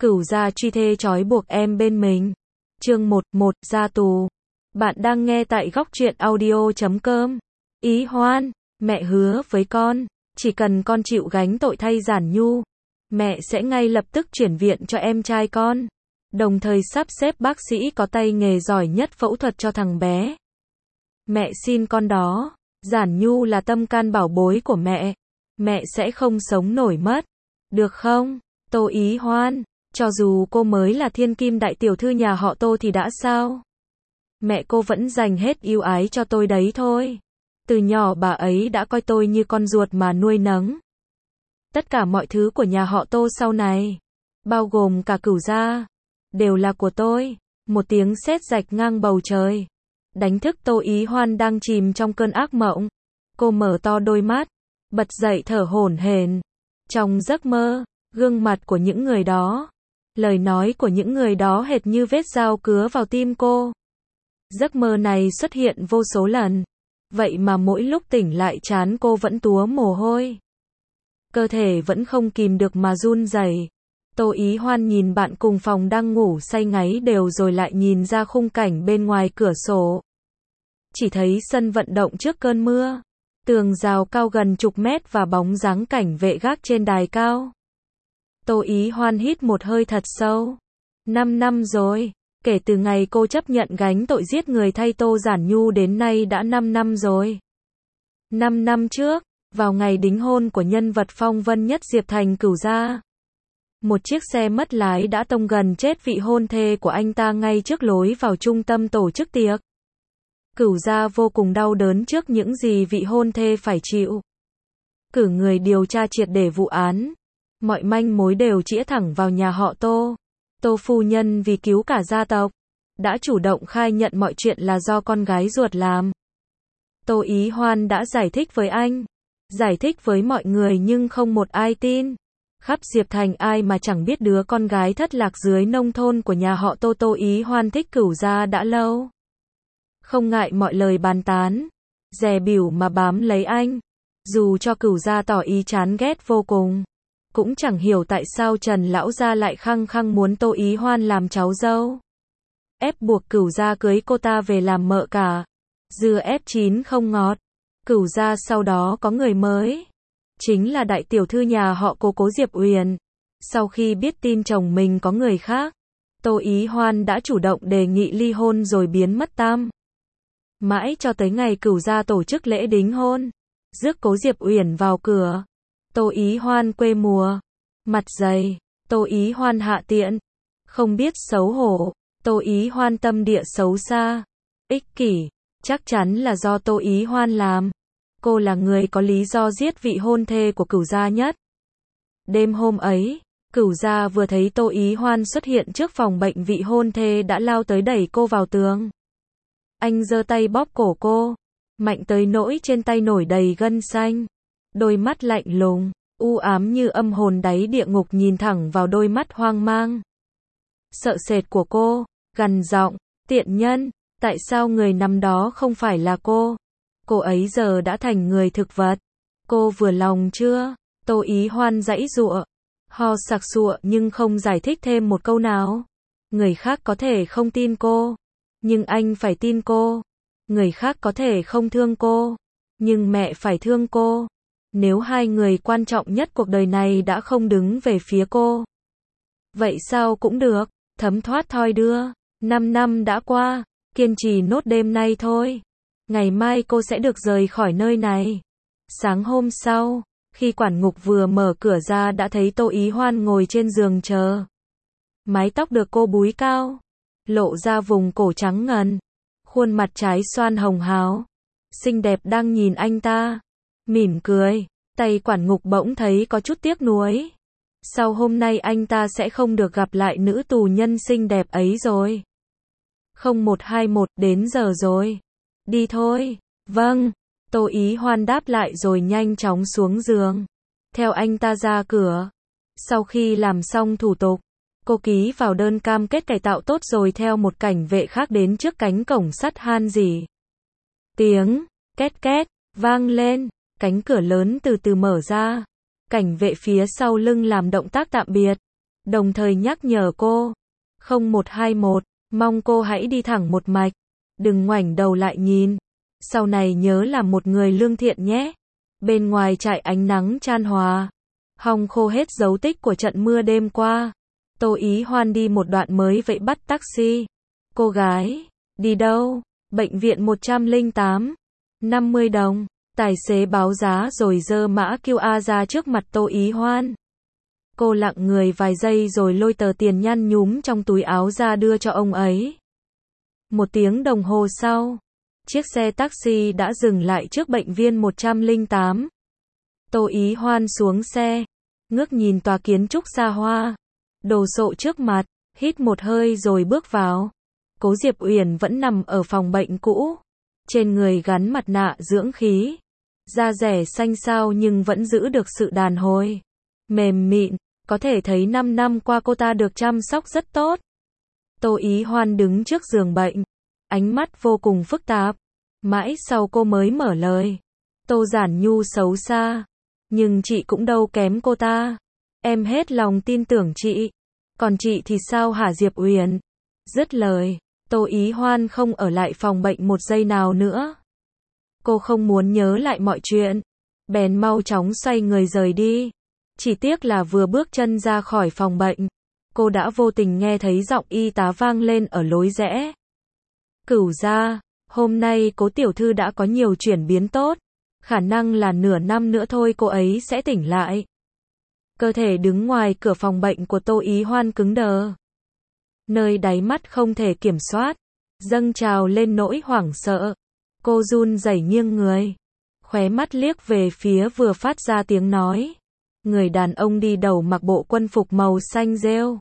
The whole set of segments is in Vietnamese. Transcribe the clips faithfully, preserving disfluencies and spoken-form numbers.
Cửu gia truy thê trói buộc em bên mình. Chương một, một, ra tù. Bạn đang nghe tại góc truyện audio chấm com. Ý Hoan, mẹ hứa với con, chỉ cần con chịu gánh tội thay Giản Nhu, mẹ sẽ ngay lập tức chuyển viện cho em trai con, đồng thời sắp xếp bác sĩ có tay nghề giỏi nhất phẫu thuật cho thằng bé. Mẹ xin con đó, Giản Nhu là tâm can bảo bối của mẹ, mẹ sẽ không sống nổi mất, được không? Tô Ý Hoan, cho dù cô mới là thiên kim đại tiểu thư nhà họ Tô thì đã sao? Mẹ cô vẫn dành hết yêu ái cho tôi đấy thôi. Từ nhỏ bà ấy đã coi tôi như con ruột mà nuôi nấng. Tất cả mọi thứ của nhà họ Tô sau này, bao gồm cả Cửu gia, đều là của tôi. Một tiếng sét rạch ngang bầu trời, đánh thức Tô Ý Hoan đang chìm trong cơn ác mộng. Cô mở to đôi mắt, bật dậy thở hổn hển. Trong giấc mơ, gương mặt của những người đó, lời nói của những người đó hệt như vết dao cứa vào tim cô. Giấc mơ này xuất hiện vô số lần, vậy mà mỗi lúc tỉnh lại trán cô vẫn túa mồ hôi. Cơ thể vẫn không kìm được mà run rẩy. Tô Ý Hoan nhìn bạn cùng phòng đang ngủ say ngáy đều rồi lại nhìn ra khung cảnh bên ngoài cửa sổ. Chỉ thấy sân vận động trước cơn mưa, tường rào cao gần chục mét và bóng dáng cảnh vệ gác trên đài cao. Tô Ý Hoan hít một hơi thật sâu. Năm năm rồi, kể từ ngày cô chấp nhận gánh tội giết người thay Tô Giản Nhu đến nay đã năm năm rồi. Năm năm trước, vào ngày đính hôn của nhân vật phong vân nhất Diệp Thành Cửu gia, một chiếc xe mất lái đã tông gần chết vị hôn thê của anh ta ngay trước lối vào trung tâm tổ chức tiệc. Cửu gia vô cùng đau đớn trước những gì vị hôn thê phải chịu. Cử người điều tra triệt để vụ án. Mọi manh mối đều chĩa thẳng vào nhà họ Tô. Tô phu nhân vì cứu cả gia tộc, đã chủ động khai nhận mọi chuyện là do con gái ruột làm. Tô Ý Hoan đã giải thích với anh, giải thích với mọi người nhưng không một ai tin. Khắp Diệp Thành ai mà chẳng biết đứa con gái thất lạc dưới nông thôn của nhà họ Tô. Tô Ý Hoan thích Cửu gia đã lâu. Không ngại mọi lời bàn tán, dè bỉu mà bám lấy anh. Dù cho Cửu gia tỏ ý chán ghét vô cùng, cũng chẳng hiểu tại sao Trần lão gia lại khăng khăng muốn Tô Ý Hoan làm cháu dâu, ép buộc Cửu gia cưới cô ta về làm mợ cả. Dưa ép chín không ngọt. Cửu gia sau đó có người mới, chính là đại tiểu thư nhà họ Cố Cố Diệp Uyển. Sau khi biết tin chồng mình có người khác, Tô Ý Hoan đã chủ động đề nghị ly hôn rồi biến mất tăm. Mãi cho tới ngày Cửu gia tổ chức lễ đính hôn, rước Cố Diệp Uyển vào cửa, Tô Ý Hoan quê mùa, mặt dày, Tô Ý Hoan hạ tiện, không biết xấu hổ, Tô Ý Hoan tâm địa xấu xa, ích kỷ, chắc chắn là do Tô Ý Hoan làm. Cô là người có lý do giết vị hôn thê của Cửu gia nhất. Đêm hôm ấy, Cửu gia vừa thấy Tô Ý Hoan xuất hiện trước phòng bệnh vị hôn thê đã lao tới đẩy cô vào tường. Anh giơ tay bóp cổ cô, mạnh tới nỗi trên tay nổi đầy gân xanh. Đôi mắt lạnh lùng, u ám như âm hồn đáy địa ngục nhìn thẳng vào đôi mắt hoang mang, sợ sệt của cô, gằn giọng, tiện nhân, tại sao người nằm đó không phải là cô? Cô ấy giờ đã thành người thực vật. Cô vừa lòng chưa? Tô Ý Hoan giãy giụa, ho sặc sụa nhưng không giải thích thêm một câu nào. Người khác có thể không tin cô, nhưng anh phải tin cô. Người khác có thể không thương cô, nhưng mẹ phải thương cô. Nếu hai người quan trọng nhất cuộc đời này đã không đứng về phía cô, vậy sao cũng được, thấm thoát thoi đưa. Năm năm đã qua, kiên trì nốt đêm nay thôi. Ngày mai cô sẽ được rời khỏi nơi này. Sáng hôm sau, khi quản ngục vừa mở cửa ra đã thấy Tô Ý Hoan ngồi trên giường chờ. Mái tóc được cô búi cao, lộ ra vùng cổ trắng ngần, khuôn mặt trái xoan hồng hào, xinh đẹp đang nhìn anh ta, mỉm cười. Tay quản ngục bỗng thấy có chút tiếc nuối. Sau hôm nay anh ta sẽ không được gặp lại nữ tù nhân xinh đẹp ấy rồi. Không một hai một, đến giờ rồi. Đi thôi. Vâng. Tô Ý Hoan đáp lại rồi nhanh chóng xuống giường, theo anh ta ra cửa. Sau khi làm xong thủ tục, cô ký vào đơn cam kết cải tạo tốt rồi theo một cảnh vệ khác đến trước cánh cổng sắt han rỉ. Tiếng két két vang lên, cánh cửa lớn từ từ mở ra. Cảnh vệ phía sau lưng làm động tác tạm biệt. đồng thời nhắc nhở cô, không một hai một, mong cô hãy đi thẳng một mạch, đừng ngoảnh đầu lại nhìn, sau này nhớ làm một người lương thiện nhé. Bên ngoài trại ánh nắng chan hòa, hong khô hết dấu tích của trận mưa đêm qua. Tô Ý Hoan đi một đoạn mới vậy bắt taxi. Cô gái, đi đâu? Bệnh viện một trăm lẻ tám, năm mươi đồng. Tài xế báo giá rồi giơ mã quy rờ ra trước mặt Tô Ý Hoan. Cô lặng người vài giây rồi lôi tờ tiền nhăn nhúm trong túi áo ra đưa cho ông ấy. Một tiếng đồng hồ sau, chiếc xe taxi đã dừng lại trước bệnh viện một trăm lẻ tám. Tô Ý Hoan xuống xe, ngước nhìn tòa kiến trúc xa hoa, đồ sộ trước mặt, hít một hơi rồi bước vào. Cố Diệp Uyển vẫn nằm ở phòng bệnh cũ, trên người gắn mặt nạ dưỡng khí, da rẻ xanh xao nhưng vẫn giữ được sự đàn hồi, mềm mịn, có thể thấy năm năm qua cô ta được chăm sóc rất tốt. Tô Ý Hoan đứng trước giường bệnh, ánh mắt vô cùng phức tạp, mãi sau cô mới mở lời. Tô Giản Nhu xấu xa, nhưng chị cũng đâu kém cô ta. Em hết lòng tin tưởng chị, còn chị thì sao hả Diệp Uyển? Dứt lời, Tô Ý Hoan không ở lại phòng bệnh một giây nào nữa. Cô không muốn nhớ lại mọi chuyện, bèn mau chóng xoay người rời đi. Chỉ tiếc là vừa bước chân ra khỏi phòng bệnh, cô đã vô tình nghe thấy giọng y tá vang lên ở lối rẽ. Cửu gia, hôm nay Cố tiểu thư đã có nhiều chuyển biến tốt, khả năng là nửa năm nữa thôi cô ấy sẽ tỉnh lại. Cơ thể đứng ngoài cửa phòng bệnh của Tô Ý Hoan cứng đờ. Nơi đáy mắt không thể kiểm soát, dâng trào lên nỗi hoảng sợ. Cô run rẩy nghiêng người, khóe mắt liếc về phía vừa phát ra tiếng nói. Người đàn ông đi đầu mặc bộ quân phục màu xanh rêu,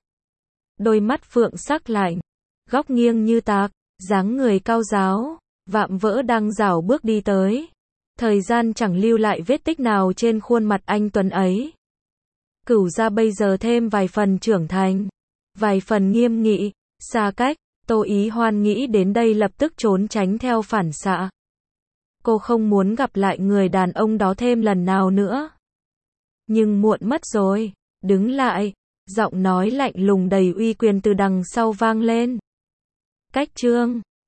đôi mắt phượng sắc lạnh, góc nghiêng như tạc, dáng người cao ráo, vạm vỡ đang rảo bước đi tới. Thời gian chẳng lưu lại vết tích nào trên khuôn mặt anh tuấn ấy. Cửu gia bây giờ thêm vài phần trưởng thành, vài phần nghiêm nghị, xa cách. Tô Ý Hoan nghĩ đến đây lập tức trốn tránh theo phản xạ. Cô không muốn gặp lại người đàn ông đó thêm lần nào nữa. Nhưng muộn mất rồi, đứng lại, giọng nói lạnh lùng đầy uy quyền từ đằng sau vang lên. Cách chương